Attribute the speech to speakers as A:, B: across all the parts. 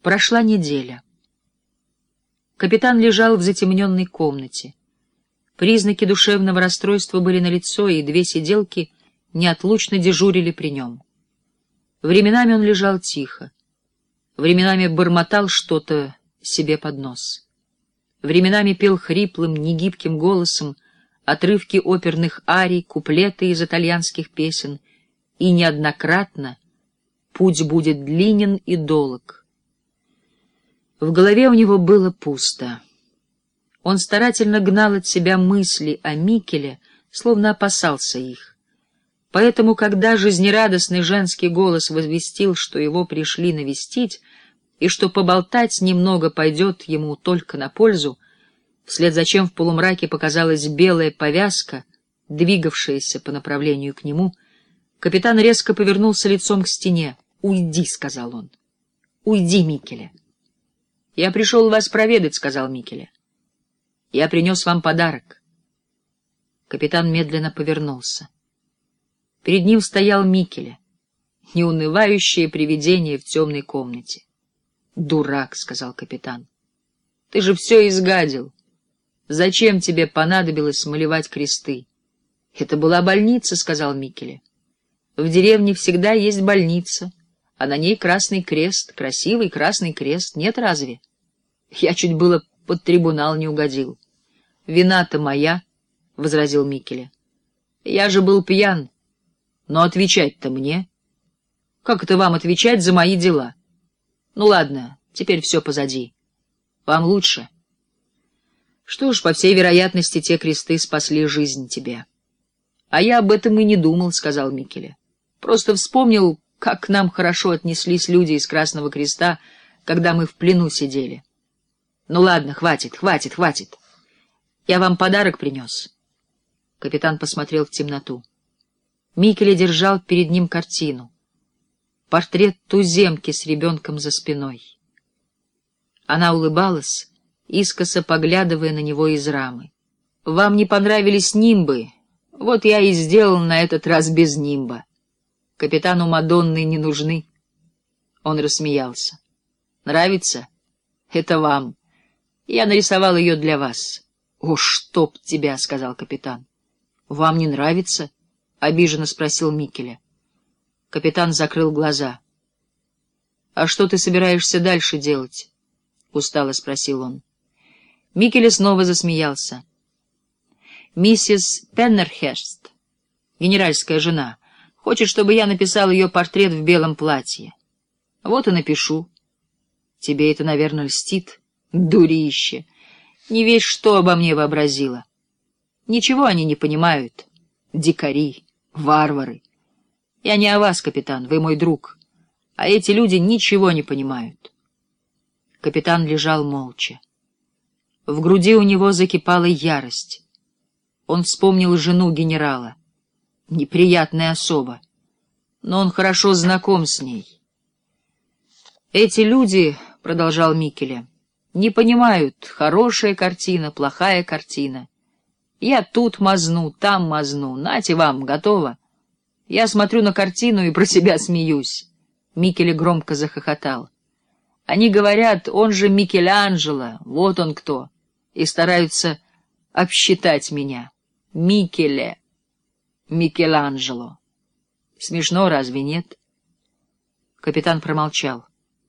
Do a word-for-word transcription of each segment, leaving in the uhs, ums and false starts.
A: Прошла неделя. Капитан лежал в затемненной комнате. Признаки душевного расстройства были налицо, и две сиделки неотлучно дежурили при нем. Временами он лежал тихо, временами бормотал что-то себе под нос. Временами пел хриплым, негибким голосом отрывки оперных арий, куплеты из итальянских песен, и неоднократно «Путь будет длинен и долг». В голове у него было пусто. Он старательно гнал от себя мысли о Микеле, словно опасался их. Поэтому, когда жизнерадостный женский голос возвестил, что его пришли навестить, и что поболтать немного пойдет ему только на пользу, вслед за чем в полумраке показалась белая повязка, двигавшаяся по направлению к нему, капитан резко повернулся лицом к стене. «Уйди», — сказал он. «Уйди, Микеле». «Я пришел вас проведать», — сказал Микеле. «Я принес вам подарок». Капитан медленно повернулся. Перед ним стоял Микеле, неунывающее привидение в темной комнате. «Дурак», — сказал капитан. «Ты же все изгадил. Зачем тебе понадобилось малевать кресты?» «Это была больница», — сказал Микеле. «В деревне всегда есть больница, а на ней красный крест, красивый красный крест. Нет разве? Я чуть было под трибунал не угодил». «Вина-то моя», — возразил Микеле. «Я же был пьян. Но отвечать-то мне. Как это вам отвечать за мои дела? Ну ладно, теперь все позади. Вам лучше?» «Что ж, по всей вероятности, те кресты спасли жизнь тебе». «А я об этом и не думал», — сказал Микеле. «Просто вспомнил, как к нам хорошо отнеслись люди из Красного Креста, когда мы в плену сидели. Ну ладно, хватит, хватит, хватит. Я вам подарок принес». Капитан посмотрел в темноту. Микеле держал перед ним картину. Портрет туземки с ребенком за спиной. Она улыбалась, искоса поглядывая на него из рамы. «Вам не понравились нимбы? Вот я и сделал на этот раз без нимба. Капитану Мадонны не нужны». Он рассмеялся. «Нравится? Это вам. Я нарисовал ее для вас». «О, чтоб тебя!» — сказал капитан. «Вам не нравится?» — обиженно спросил Микеле. Капитан закрыл глаза. «А что ты собираешься дальше делать?» — устало спросил он. Микеле снова засмеялся. «Миссис Пеннерхерст, генеральская жена, хочет, чтобы я написал ее портрет в белом платье. Вот и напишу. Тебе это, наверное, льстит? Дурище! Не весь что обо мне вообразила. Ничего они не понимают. Дикари, варвары. Я не о вас, капитан, вы мой друг. А эти люди ничего не понимают». Капитан лежал молча. В груди у него закипала ярость. Он вспомнил жену генерала. Неприятная особа, но он хорошо знаком с ней. «Эти люди, — продолжал Микеле, — не понимают, хорошая картина, плохая картина. Я тут мазну, там мазну, нате вам, готово. Я смотрю на картину и про себя смеюсь». Микеле громко захохотал. «Они говорят, он же Микеланджело, вот он кто, и стараются обсчитать меня. Микеле, Микеланджело. Смешно, разве нет?» Капитан промолчал.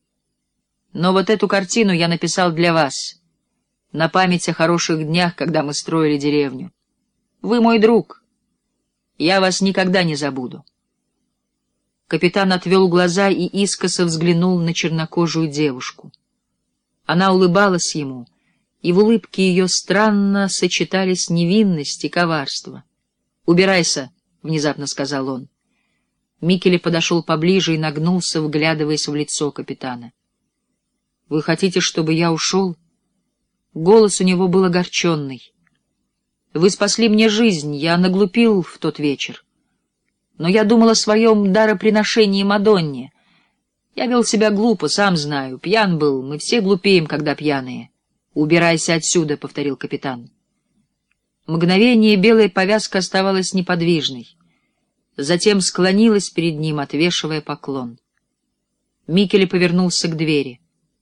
A: «Но вот эту картину я написал для вас, на память о хороших днях, когда мы строили деревню. Вы мой друг. Я вас никогда не забуду». Капитан отвел глаза и искоса взглянул на чернокожую девушку. Она улыбалась ему, и в улыбке ее странно сочетались невинность и коварство. «Убирайся», — внезапно сказал он. Микеле подошел поближе и нагнулся, вглядываясь в лицо капитана. «Вы хотите, чтобы я ушел?» Голос у него был огорченный. «Вы спасли мне жизнь, я наглупил в тот вечер. Но я думал о своем дароприношении Мадонне. Я вел себя глупо, сам знаю, пьян был, мы все глупеем, когда пьяные». «Убирайся отсюда», — повторил капитан. Мгновение белая повязка оставалась неподвижной. Затем склонилась перед ним, отвешивая поклон. Микеле повернулся к двери.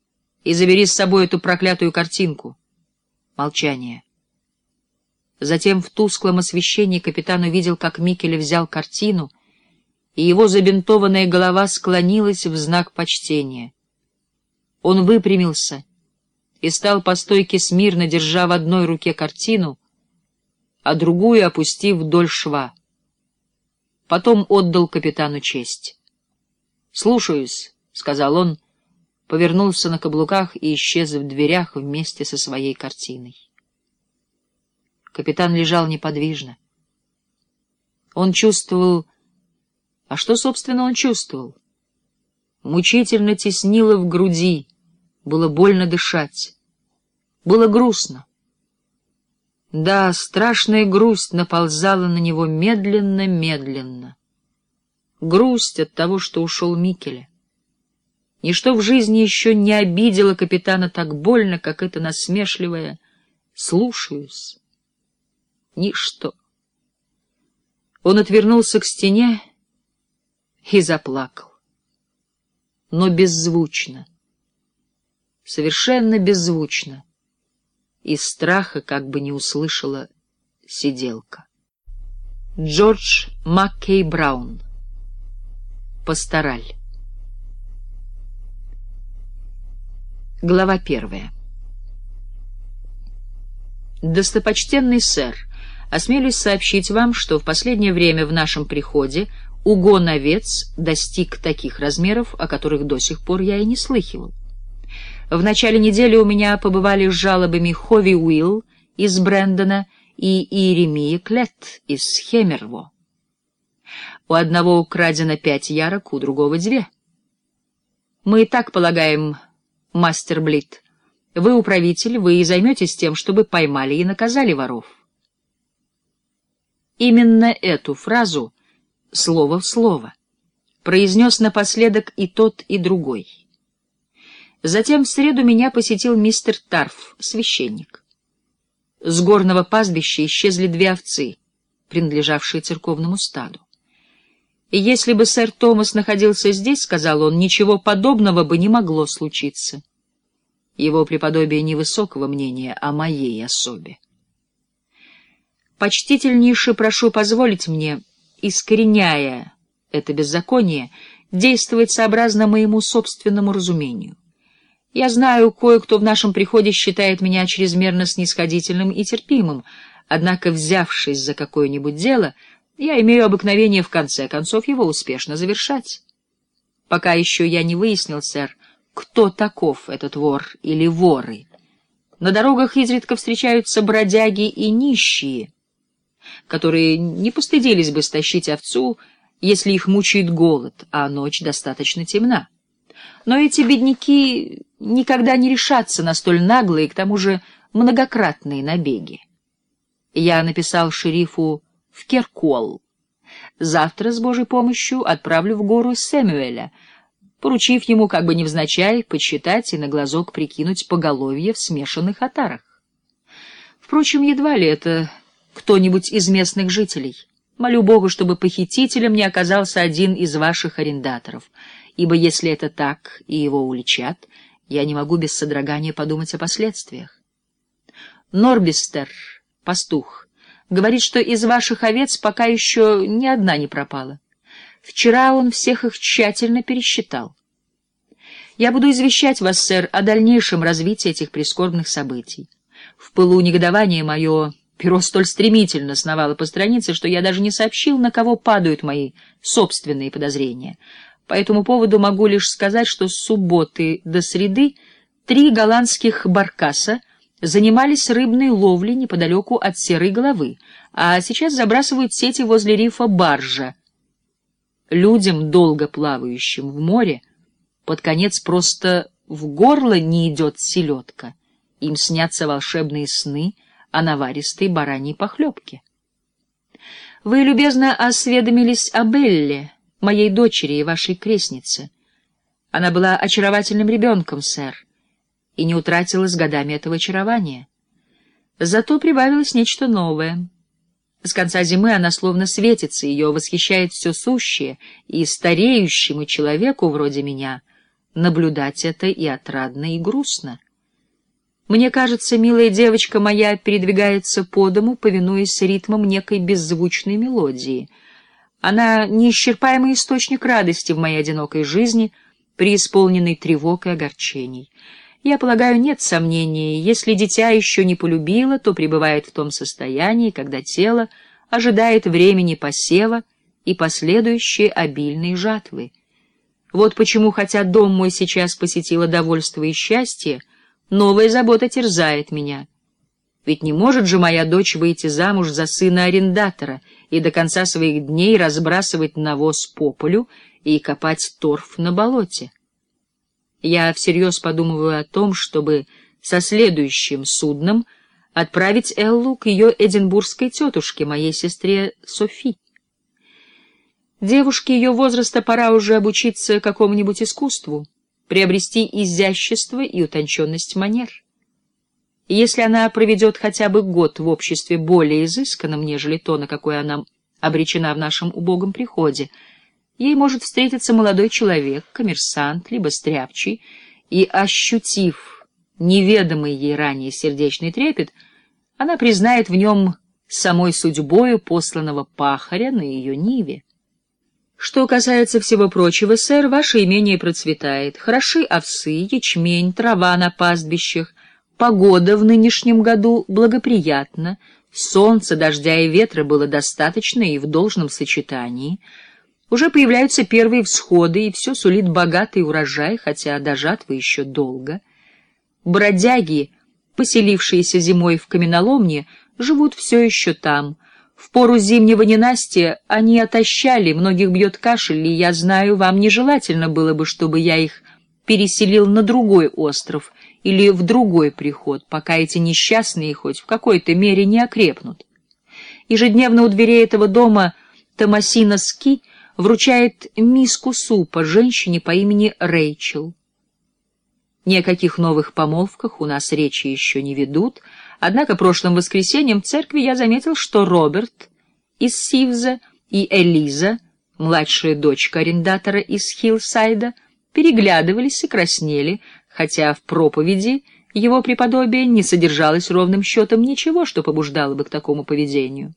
A: и забери с собой эту проклятую картинку. Молчание. Затем в тусклом освещении капитан увидел, как Микеле взял картину, и его забинтованная голова склонилась в знак почтения. Он выпрямился и стал по стойке смирно, держа в одной руке картину, а другую опустив вдоль шва. Потом отдал капитану честь. «Слушаюсь», — сказал он, повернулся на каблуках и исчез в дверях вместе со своей картиной. Капитан лежал неподвижно. Он чувствовал... А что, собственно, он чувствовал? Мучительно теснило в груди, было больно дышать. Было грустно. Да, страшная грусть наползала на него медленно-медленно. Грусть от того, что ушел Микеле. Ничто в жизни еще не обидело капитана так больно, как это насмешливое «слушаюсь». Ничто. Он отвернулся к стене и заплакал. Но беззвучно. Совершенно беззвучно. Из страха как бы не услышала сиделка. Джордж Маккей Браун. Пастораль. Глава первая. Достопочтенный сэр, осмелюсь сообщить вам, что в последнее время в нашем приходе угон овец достиг таких размеров, о которых до сих пор я и не слыхивал. В начале недели у меня побывали с жалобами Хови Уилл из Брэндона и Иеремия Клетт из Хемерво. У одного украдено пять ярок, у другого две. Мы и так полагаем, мастер Блит, вы управитель, вы и займетесь тем, чтобы поймали и наказали воров. Именно эту фразу, слово в слово, произнес напоследок и тот, и другой. Затем в среду меня посетил мистер Тарф, священник. С горного пастбища исчезли две овцы, принадлежавшие церковному стаду. И если бы сэр Томас находился здесь, — сказал он, — ничего подобного бы не могло случиться. Его преподобие невысокого мнения о моей особе. Почтительнейше прошу позволить мне, искореняя это беззаконие, действовать сообразно моему собственному разумению. Я знаю, кое-кто в нашем приходе считает меня чрезмерно снисходительным и терпимым, однако, взявшись за какое-нибудь дело, я имею обыкновение в конце концов его успешно завершать. Пока еще я не выяснил, сэр, кто таков этот вор или воры. На дорогах изредка встречаются бродяги и нищие, которые не постыдились бы стащить овцу, если их мучает голод, а ночь достаточно темна. Но эти бедняки никогда не решатся на столь наглые, к тому же многократные набеги. Я написал шерифу в Керкуолл. Завтра, с Божьей помощью, отправлю в гору Сэмюэля, поручив ему, как бы невзначай, подсчитать и на глазок прикинуть поголовье в смешанных отарах. Впрочем, едва ли это кто-нибудь из местных жителей. Молю Бога, чтобы похитителем не оказался один из ваших арендаторов, ибо если это так и его уличат, я не могу без содрогания подумать о последствиях. Норбистер, пастух, говорит, что из ваших овец пока еще ни одна не пропала. Вчера он всех их тщательно пересчитал. Я буду извещать вас, сэр, о дальнейшем развитии этих прискорбных событий. В пылу негодования мое перо столь стремительно сновало по странице, что я даже не сообщил, на кого падают мои собственные подозрения. По этому поводу могу лишь сказать, что с субботы до среды три голландских баркаса занимались рыбной ловлей неподалеку от Серой Головы, а сейчас забрасывают сети возле рифа Баржа. Людям, долго плавающим в море, под конец просто в горло не идет селедка. Им снятся волшебные сны о наваристой бараньей похлебке. Вы любезно осведомились о Белле, моей дочери и вашей крестнице. Она была очаровательным ребенком, сэр, и не утратила с годами этого очарования. Зато прибавилось нечто новое. С конца зимы она словно светится, ее восхищает все сущее, и стареющему человеку вроде меня наблюдать это и отрадно, и грустно. Мне кажется, милая девочка моя передвигается по дому, повинуясь ритмам некой беззвучной мелодии. Она — неисчерпаемый источник радости в моей одинокой жизни, преисполненной тревог и огорчений. Я полагаю, нет сомнений, если дитя еще не полюбило, то пребывает в том состоянии, когда тело ожидает времени посева и последующей обильной жатвы. Вот почему, хотя дом мой сейчас посетило довольство и счастье, новая забота терзает меня. Ведь не может же моя дочь выйти замуж за сына арендатора и до конца своих дней разбрасывать навоз по полю и копать торф на болоте. Я всерьез подумываю о том, чтобы со следующим судном отправить Эллу к ее эдинбургской тетушке, моей сестре Софи. Девушке ее возраста пора уже обучиться какому-нибудь искусству, приобрести изящество и утонченность манер. Если она проведет хотя бы год в обществе более изысканном, нежели то, на какое она обречена в нашем убогом приходе, ей может встретиться молодой человек, коммерсант, либо стряпчий, и, ощутив неведомый ей ранее сердечный трепет, она признает в нем самой судьбою посланного пахаря на ее ниве. Что касается всего прочего, сэр, ваше имение процветает. Хороши овсы, ячмень, трава на пастбищах. Погода в нынешнем году благоприятна. Солнца, дождя и ветра было достаточно и в должном сочетании. Уже появляются первые всходы, и все сулит богатый урожай, хотя до жатвы еще долго. Бродяги, поселившиеся зимой в каменоломне, живут все еще там. В пору зимнего ненастья они отощали, многих бьет кашель, и я знаю, вам нежелательно было бы, чтобы я их переселил на другой остров или в другой приход, пока эти несчастные хоть в какой-то мере не окрепнут. Ежедневно у дверей этого дома Томасино Ски вручает миску супа женщине по имени Рэйчел. Ни о каких новых помолвках у нас речи еще не ведут, однако прошлым воскресеньем в церкви я заметил, что Роберт из Сивза и Элиза, младшая дочка арендатора из Хиллсайда, переглядывались и краснели, хотя в проповеди его преподобия не содержалось ровным счетом ничего, что побуждало бы к такому поведению.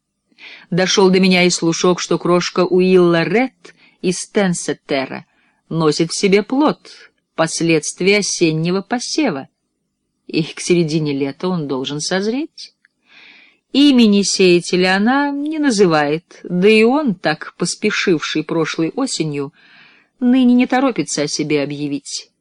A: Дошел до меня и слушок, что крошка Уилла Ред из Тенсеттера носит в себе плод, последствия осеннего посева, и к середине лета он должен созреть. Имени сеятеля она не называет, да и он, так поспешивший прошлой осенью, ныне не торопится о себе объявить.